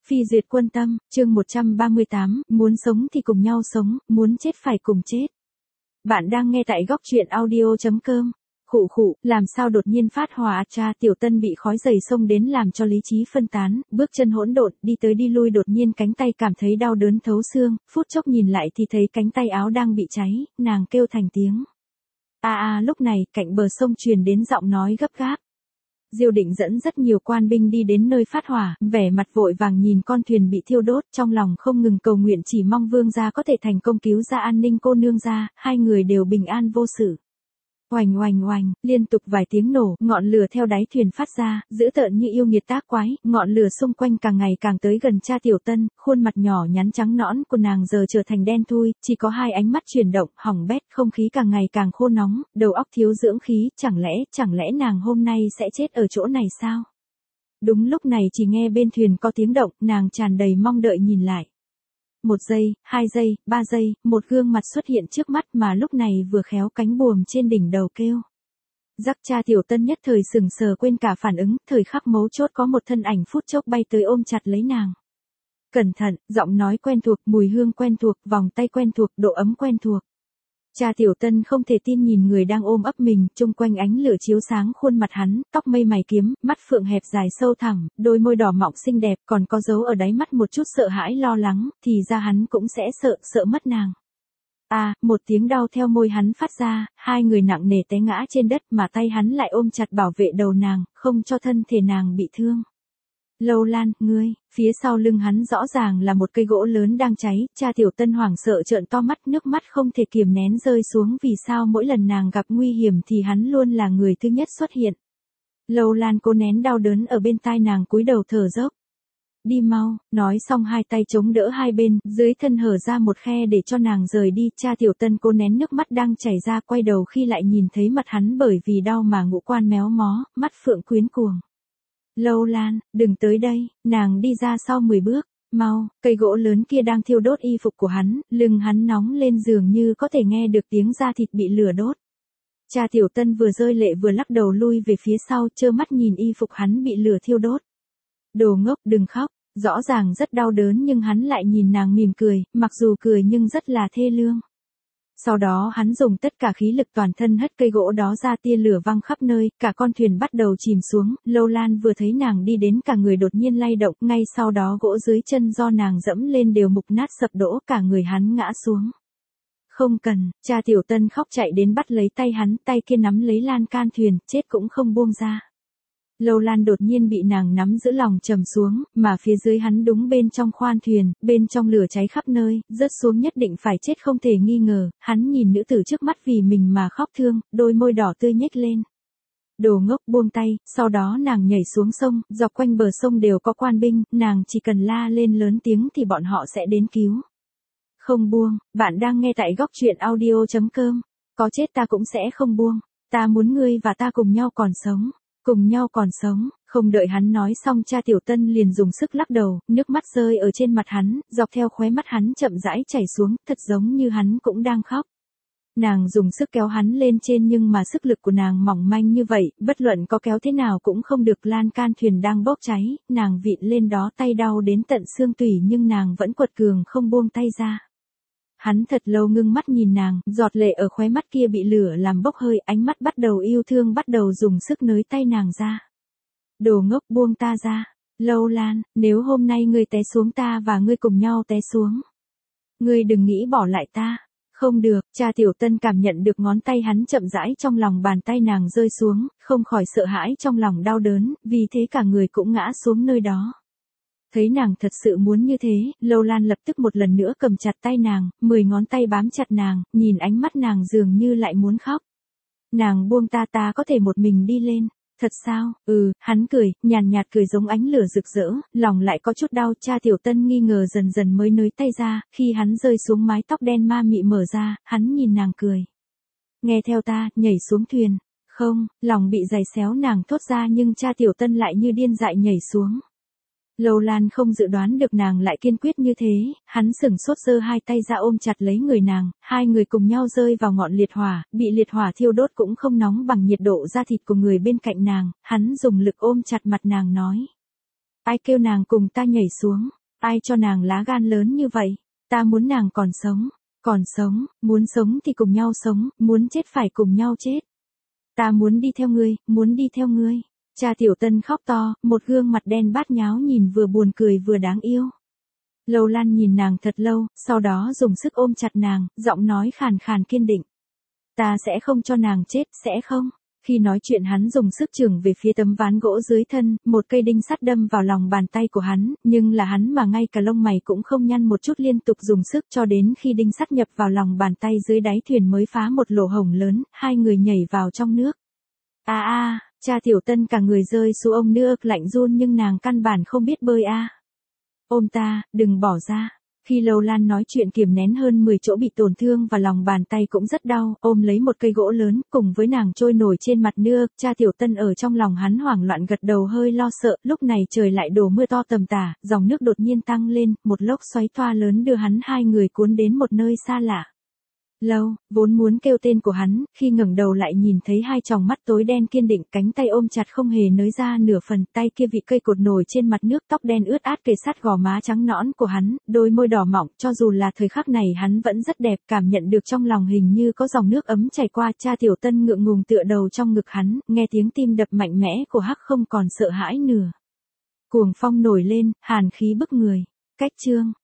Phi duyệt quân tâm, chương 138, muốn sống thì cùng nhau sống, muốn chết phải cùng chết. Bạn đang nghe tại góc truyện audio.com. Khụ khụ, làm sao đột nhiên phát hỏa cha Tiểu Tân bị khói dày xông đến làm cho lý trí phân tán, bước chân hỗn độn, đi tới đi lui đột nhiên cánh tay cảm thấy đau đớn thấu xương, phút chốc nhìn lại thì thấy cánh tay áo đang bị cháy, nàng kêu thành tiếng. Lúc này, cạnh bờ sông truyền đến giọng nói gấp gáp. Diêu Định dẫn rất nhiều quan binh đi đến nơi phát hỏa, vẻ mặt vội vàng nhìn con thuyền bị thiêu đốt, trong lòng không ngừng cầu nguyện chỉ mong vương gia có thể thành công cứu ra An Ninh cô nương ra, hai người đều bình an vô sự. Oành oành oành, liên tục vài tiếng nổ, ngọn lửa theo đáy thuyền phát ra, dữ tợn như yêu nghiệt tác quái, ngọn lửa xung quanh càng ngày càng tới gần cha Tiểu Tân, khuôn mặt nhỏ nhắn trắng nõn của nàng giờ trở thành đen thui, chỉ có hai ánh mắt chuyển động, hỏng bét, không khí càng ngày càng khô nóng, đầu óc thiếu dưỡng khí, chẳng lẽ nàng hôm nay sẽ chết ở chỗ này sao? Đúng lúc này chỉ nghe bên thuyền có tiếng động, nàng tràn đầy mong đợi nhìn lại. 1 giây, 2 giây, 3 giây, một gương mặt xuất hiện trước mắt mà lúc này vừa khéo cánh buồm trên đỉnh đầu kêu. Rắc cha Tiểu Tân nhất thời sừng sờ quên cả phản ứng, thời khắc mấu chốt có một thân ảnh phút chốc bay tới ôm chặt lấy nàng. Cẩn thận, giọng nói quen thuộc, mùi hương quen thuộc, vòng tay quen thuộc, độ ấm quen thuộc. Cha Tiểu Tân không thể tin nhìn người đang ôm ấp mình, chung quanh ánh lửa chiếu sáng khuôn mặt hắn, tóc mây mày kiếm, mắt phượng hẹp dài sâu thẳm, đôi môi đỏ mọng xinh đẹp, còn có dấu ở đáy mắt một chút sợ hãi lo lắng, thì ra hắn cũng sẽ sợ mất nàng. Một tiếng đau theo môi hắn phát ra, hai người nặng nề té ngã trên đất mà tay hắn lại ôm chặt bảo vệ đầu nàng, không cho thân thể nàng bị thương. Lâu Lan, ngươi, phía sau lưng hắn rõ ràng là một cây gỗ lớn đang cháy, cha Tiểu Tân hoảng sợ trợn to mắt, nước mắt không thể kiềm nén rơi xuống, vì sao mỗi lần nàng gặp nguy hiểm thì hắn luôn là người thứ nhất xuất hiện. Lâu Lan cố nén đau đớn ở bên tai nàng cúi đầu thở dốc. Đi mau, nói xong hai tay chống đỡ hai bên, dưới thân hở ra một khe để cho nàng rời đi, cha Tiểu Tân cố nén nước mắt đang chảy ra quay đầu khi lại nhìn thấy mặt hắn bởi vì đau mà ngũ quan méo mó, mắt phượng quyến cuồng. Lâu Lan, đừng tới đây, nàng đi ra sau 10 bước, mau, cây gỗ lớn kia đang thiêu đốt y phục của hắn, lưng hắn nóng lên dường như có thể nghe được tiếng da thịt bị lửa đốt. Cha Tiểu Tân vừa rơi lệ vừa lắc đầu lui về phía sau, trơ mắt nhìn y phục hắn bị lửa thiêu đốt. Đồ ngốc, đừng khóc, rõ ràng rất đau đớn nhưng hắn lại nhìn nàng mỉm cười, mặc dù cười nhưng rất là thê lương. Sau đó hắn dùng tất cả khí lực toàn thân hất cây gỗ đó ra, tia lửa văng khắp nơi, cả con thuyền bắt đầu chìm xuống, Lâu Lan vừa thấy nàng đi đến cả người đột nhiên lay động, ngay sau đó gỗ dưới chân do nàng dẫm lên đều mục nát sập đổ, cả người hắn ngã xuống. Không cần, cha Tiểu Tân khóc chạy đến bắt lấy tay hắn, tay kia nắm lấy lan can thuyền, chết cũng không buông ra. Lâu Lan đột nhiên bị nàng nắm giữ lòng trầm xuống, mà phía dưới hắn đúng bên trong khoang thuyền, bên trong lửa cháy khắp nơi, rớt xuống nhất định phải chết không thể nghi ngờ, hắn nhìn nữ tử trước mắt vì mình mà khóc thương, đôi môi đỏ tươi nhếch lên. Đồ ngốc, buông tay, sau đó nàng nhảy xuống sông, dọc quanh bờ sông đều có quan binh, nàng chỉ cần la lên lớn tiếng thì bọn họ sẽ đến cứu. Không buông, bạn đang nghe tại góc truyện audio.com, có chết ta cũng sẽ không buông, ta muốn ngươi và ta cùng nhau còn sống. Cùng nhau còn sống, không đợi hắn nói xong cha Tiểu Tân liền dùng sức lắc đầu, nước mắt rơi ở trên mặt hắn, dọc theo khóe mắt hắn chậm rãi chảy xuống, thật giống như hắn cũng đang khóc. Nàng dùng sức kéo hắn lên trên nhưng mà sức lực của nàng mỏng manh như vậy, bất luận có kéo thế nào cũng không được, lan can thuyền đang bốc cháy, nàng vịn lên đó tay đau đến tận xương tủy nhưng nàng vẫn quật cường không buông tay ra. Hắn thật lâu ngưng mắt nhìn nàng, giọt lệ ở khóe mắt kia bị lửa làm bốc hơi, ánh mắt bắt đầu yêu thương bắt đầu dùng sức nới tay nàng ra. Đồ ngốc, buông ta ra. Lâu Lan, nếu hôm nay ngươi té xuống ta và ngươi cùng nhau té xuống. Ngươi đừng nghĩ bỏ lại ta. Không được, cha Tiểu Tân cảm nhận được ngón tay hắn chậm rãi trong lòng bàn tay nàng rơi xuống, không khỏi sợ hãi trong lòng đau đớn, vì thế cả người cũng ngã xuống nơi đó. Thấy nàng thật sự muốn như thế, Lâu Lan lập tức một lần nữa cầm chặt tay nàng, 10 ngón tay bám chặt nàng, nhìn ánh mắt nàng dường như lại muốn khóc. Nàng buông ta, ta có thể một mình đi lên. Thật sao? Hắn cười, nhàn nhạt cười giống ánh lửa rực rỡ, lòng lại có chút đau, cha Tiểu Tân nghi ngờ dần dần mới nới tay ra, khi hắn rơi xuống mái tóc đen ma mị mở ra, hắn nhìn nàng cười. Nghe theo ta, nhảy xuống thuyền. Không, lòng bị giày xéo nàng thốt ra nhưng cha Tiểu Tân lại như điên dại nhảy xuống. Lâu Lan không dự đoán được nàng lại kiên quyết như thế, hắn sửng sốt giơ hai tay ra ôm chặt lấy người nàng, hai người cùng nhau rơi vào ngọn liệt hỏa, bị liệt hỏa thiêu đốt cũng không nóng bằng nhiệt độ da thịt của người bên cạnh nàng, hắn dùng lực ôm chặt mặt nàng nói. Ai kêu nàng cùng ta nhảy xuống, ai cho nàng lá gan lớn như vậy, ta muốn nàng còn sống, muốn sống thì cùng nhau sống, muốn chết phải cùng nhau chết. Ta muốn đi theo ngươi, muốn đi theo ngươi. Cha Tiểu Tân khóc to, một gương mặt đen bát nháo nhìn vừa buồn cười vừa đáng yêu. Lâu Lan nhìn nàng thật lâu, sau đó dùng sức ôm chặt nàng, giọng nói khàn khàn kiên định. Ta sẽ không cho nàng chết, sẽ không. Khi nói chuyện hắn dùng sức chưởng về phía tấm ván gỗ dưới thân, một cây đinh sắt đâm vào lòng bàn tay của hắn, nhưng là hắn mà ngay cả lông mày cũng không nhăn một chút, liên tục dùng sức cho đến khi đinh sắt nhập vào lòng bàn tay dưới đáy thuyền mới phá một lỗ hổng lớn, hai người nhảy vào trong nước. Cha Tiểu Tân cả người rơi xuống ông nước lạnh run nhưng nàng căn bản không biết bơi Ôm ta, đừng bỏ ra. Khi Lâu Lan nói chuyện kiềm nén hơn 10 chỗ bị tổn thương và lòng bàn tay cũng rất đau, ôm lấy một cây gỗ lớn, cùng với nàng trôi nổi trên mặt nước, cha Tiểu Tân ở trong lòng hắn hoảng loạn gật đầu hơi lo sợ, lúc này trời lại đổ mưa to tầm tả, dòng nước đột nhiên tăng lên, một lốc xoáy toa lớn đưa hắn hai người cuốn đến một nơi xa lạ. Lâu, vốn muốn kêu tên của hắn, khi ngẩng đầu lại nhìn thấy hai tròng mắt tối đen kiên định, cánh tay ôm chặt không hề nới ra nửa phần, tay kia vị cây cột nổi trên mặt nước, tóc đen ướt át kề sát gò má trắng nõn của hắn, đôi môi đỏ mọng, cho dù là thời khắc này hắn vẫn rất đẹp, cảm nhận được trong lòng hình như có dòng nước ấm chảy qua. Cha Tiểu Tân ngượng ngùng tựa đầu trong ngực hắn, nghe tiếng tim đập mạnh mẽ của Hắc không còn sợ hãi nữa. Cuồng phong nổi lên, hàn khí bức người. Cách chương